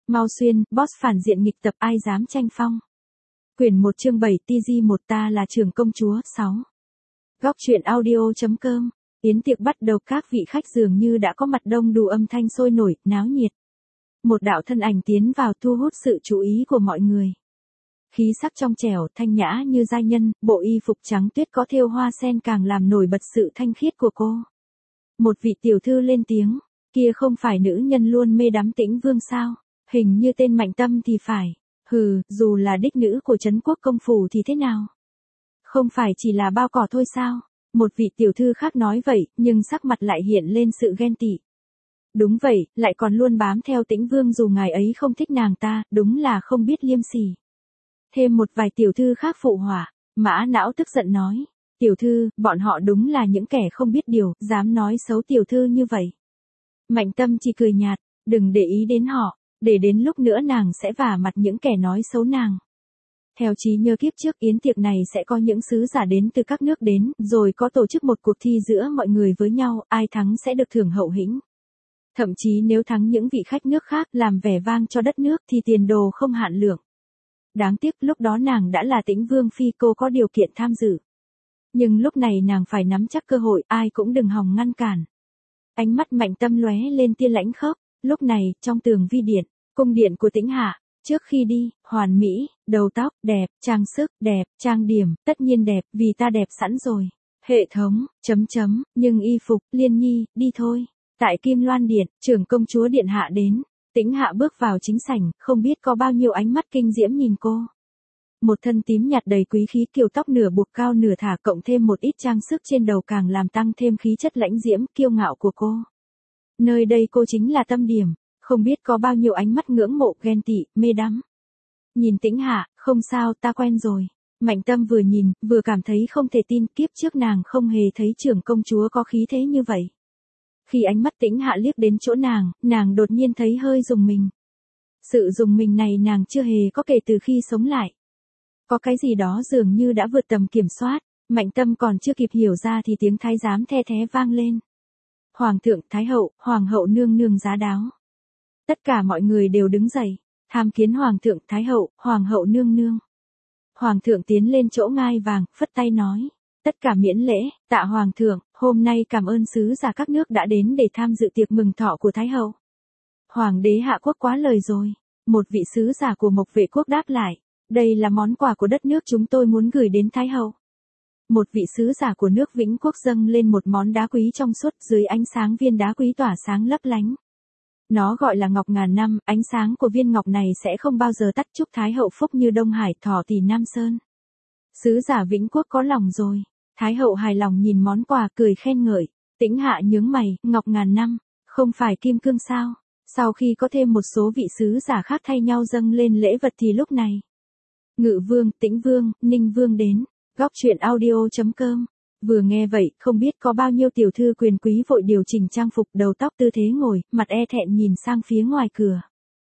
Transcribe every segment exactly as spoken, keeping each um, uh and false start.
Mau xuyên, boss phản diện nghịch tập ai dám tranh phong. Quyển một chương bảy tê giê một ta là trưởng công chúa, sáu. Góc truyện audio.com. Yến tiệc bắt đầu, các vị khách dường như đã có mặt đông đủ, âm thanh sôi nổi, náo nhiệt. Một đạo thân ảnh tiến vào thu hút sự chú ý của mọi người. Khí sắc trong trẻo, thanh nhã như giai nhân, bộ y phục trắng tuyết có thêu hoa sen càng làm nổi bật sự thanh khiết của cô. Một vị tiểu thư lên tiếng, kia không phải nữ nhân luôn mê đắm Tĩnh Vương sao? Hình như tên Mạnh Tâm thì phải. Hừ, dù là đích nữ của Trấn Quốc công phủ thì thế nào? Không phải chỉ là bao cỏ thôi sao? Một vị tiểu thư khác nói vậy, nhưng sắc mặt lại hiện lên sự ghen tị. Đúng vậy, lại còn luôn bám theo Tĩnh Vương dù ngài ấy không thích nàng ta, đúng là không biết liêm sỉ. Thêm một vài tiểu thư khác phụ họa, Mã Não tức giận nói, tiểu thư, bọn họ đúng là những kẻ không biết điều, dám nói xấu tiểu thư như vậy. Mạnh Tâm chỉ cười nhạt, đừng để ý đến họ, để đến lúc nữa nàng sẽ vả mặt những kẻ nói xấu nàng. Theo trí nhớ kiếp trước, yến tiệc này sẽ có những sứ giả đến từ các nước đến, rồi có tổ chức một cuộc thi giữa mọi người với nhau, ai thắng sẽ được thưởng hậu hĩnh. Thậm chí nếu thắng những vị khách nước khác làm vẻ vang cho đất nước thì tiền đồ không hạn lượng. Đáng tiếc lúc đó nàng đã là Tĩnh Vương phi, cô có điều kiện tham dự. Nhưng lúc này nàng phải nắm chắc cơ hội, ai cũng đừng hòng ngăn cản. Ánh mắt Mạnh Tâm lóe lên tia lãnh khốc. Lúc này, trong tường vi điện, cung điện của Tĩnh Hạ, trước khi đi, hoàn mỹ, đầu tóc đẹp, trang sức đẹp, trang điểm, tất nhiên đẹp, vì ta đẹp sẵn rồi. Hệ thống, chấm chấm, nhưng y phục, Liên Nhi, đi thôi. Tại Kim Loan Điện, trưởng công chúa điện hạ đến. Tĩnh Hạ bước vào chính sảnh, không biết có bao nhiêu ánh mắt kinh diễm nhìn cô. Một thân tím nhạt đầy quý khí, kiều tóc nửa buộc cao nửa thả, cộng thêm một ít trang sức trên đầu càng làm tăng thêm khí chất lãnh diễm, kiêu ngạo của cô. Nơi đây cô chính là tâm điểm, không biết có bao nhiêu ánh mắt ngưỡng mộ, ghen tị, mê đắm. Nhìn Tĩnh Hạ, không sao, ta quen rồi. Mạnh Tâm vừa nhìn, vừa cảm thấy không thể tin, kiếp trước nàng không hề thấy trưởng công chúa có khí thế như vậy. Khi ánh mắt Tĩnh Hạ liếc đến chỗ nàng, nàng đột nhiên thấy hơi rùng mình. Sự rùng mình này nàng chưa hề có kể từ khi sống lại. Có cái gì đó dường như đã vượt tầm kiểm soát, Mạnh Tâm còn chưa kịp hiểu ra thì tiếng thái giám the thé vang lên. Hoàng thượng, thái hậu, hoàng hậu nương nương giá đáo. Tất cả mọi người đều đứng dậy, tham kiến hoàng thượng, thái hậu, hoàng hậu nương nương. Hoàng thượng tiến lên chỗ ngai vàng, phất tay nói, tất cả miễn lễ, tạ hoàng thượng, hôm nay cảm ơn sứ giả các nước đã đến để tham dự tiệc mừng thọ của thái hậu. Hoàng đế hạ quốc quá lời rồi. Một vị sứ giả của Mộc Vệ quốc đáp lại, đây là món quà của đất nước chúng tôi muốn gửi đến thái hậu. Một vị sứ giả của nước Vĩnh Quốc dâng lên một món đá quý trong suốt, dưới ánh sáng viên đá quý tỏa sáng lấp lánh. Nó gọi là ngọc ngàn năm, ánh sáng của viên ngọc này sẽ không bao giờ tắt, chúc thái hậu phúc như Đông Hải, thọ tỷ Nam Sơn. Sứ giả Vĩnh Quốc có lòng rồi. Thái hậu hài lòng nhìn món quà, cười khen ngợi. Tĩnh Hạ nhướng mày, ngọc ngàn năm, không phải kim cương sao? Sau khi có thêm một số vị sứ giả khác thay nhau dâng lên lễ vật thì lúc này, Ngự Vương, Tĩnh Vương, Ninh Vương đến. Góc truyện audio.com. Vừa nghe vậy, không biết có bao nhiêu tiểu thư quyền quý vội điều chỉnh trang phục, đầu tóc tư thế ngồi, mặt e thẹn nhìn sang phía ngoài cửa.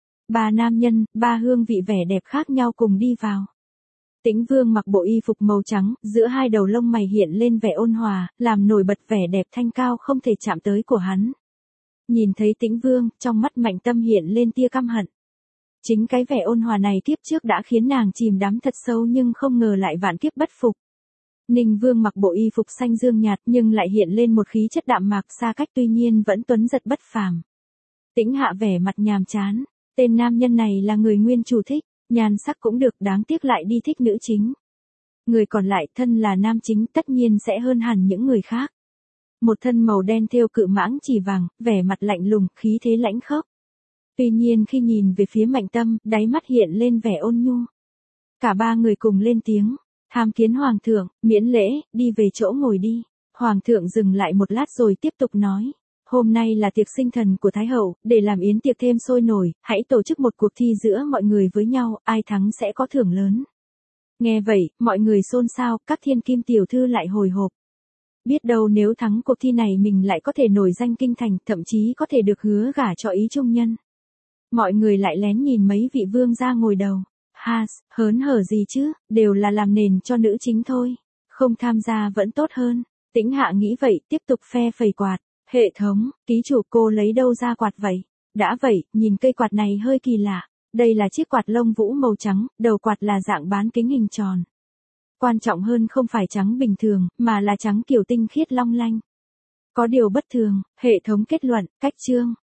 Ba nam nhân, ba hương vị vẻ đẹp khác nhau cùng đi vào. Tĩnh Vương mặc bộ y phục màu trắng, giữa hai đầu lông mày hiện lên vẻ ôn hòa, làm nổi bật vẻ đẹp thanh cao không thể chạm tới của hắn. Nhìn thấy Tĩnh Vương, trong mắt Mạnh Tâm hiện lên tia căm hận. Chính cái vẻ ôn hòa này kiếp trước đã khiến nàng chìm đắm thật sâu, nhưng không ngờ lại vạn kiếp bất phục. Ninh Vương mặc bộ y phục xanh dương nhạt nhưng lại hiện lên một khí chất đạm mạc xa cách, tuy nhiên vẫn tuấn giật bất phàm. Tĩnh Hạ vẻ mặt nhàm chán, tên nam nhân này là người nguyên chủ thích, nhan sắc cũng được, đáng tiếc lại đi thích nữ chính. Người còn lại thân là nam chính tất nhiên sẽ hơn hẳn những người khác. Một thân màu đen thêu cự mãng chỉ vàng, vẻ mặt lạnh lùng, khí thế lãnh khốc. Tuy nhiên khi nhìn về phía Mạnh Tâm, đáy mắt hiện lên vẻ ôn nhu. Cả ba người cùng lên tiếng, tham kiến hoàng thượng, miễn lễ, đi về chỗ ngồi đi. Hoàng thượng dừng lại một lát rồi tiếp tục nói, hôm nay là tiệc sinh thần của thái hậu, để làm yến tiệc thêm sôi nổi, hãy tổ chức một cuộc thi giữa mọi người với nhau, ai thắng sẽ có thưởng lớn. Nghe vậy, mọi người xôn xao, các thiên kim tiểu thư lại hồi hộp. Biết đâu nếu thắng cuộc thi này mình lại có thể nổi danh kinh thành, thậm chí có thể được hứa gả cho ý trung nhân. Mọi người lại lén nhìn mấy vị vương gia ngồi đầu. Ha, hớn hở gì chứ, đều là làm nền cho nữ chính thôi. Không tham gia vẫn tốt hơn. Tĩnh Hạ nghĩ vậy, tiếp tục phe phẩy quạt. Hệ thống, ký chủ, cô lấy đâu ra quạt vậy? Đã vậy, nhìn cây quạt này hơi kỳ lạ. Đây là chiếc quạt lông vũ màu trắng, đầu quạt là dạng bán kính hình tròn. Quan trọng hơn không phải trắng bình thường, mà là trắng kiểu tinh khiết long lanh. Có điều bất thường, hệ thống kết luận, cách chương.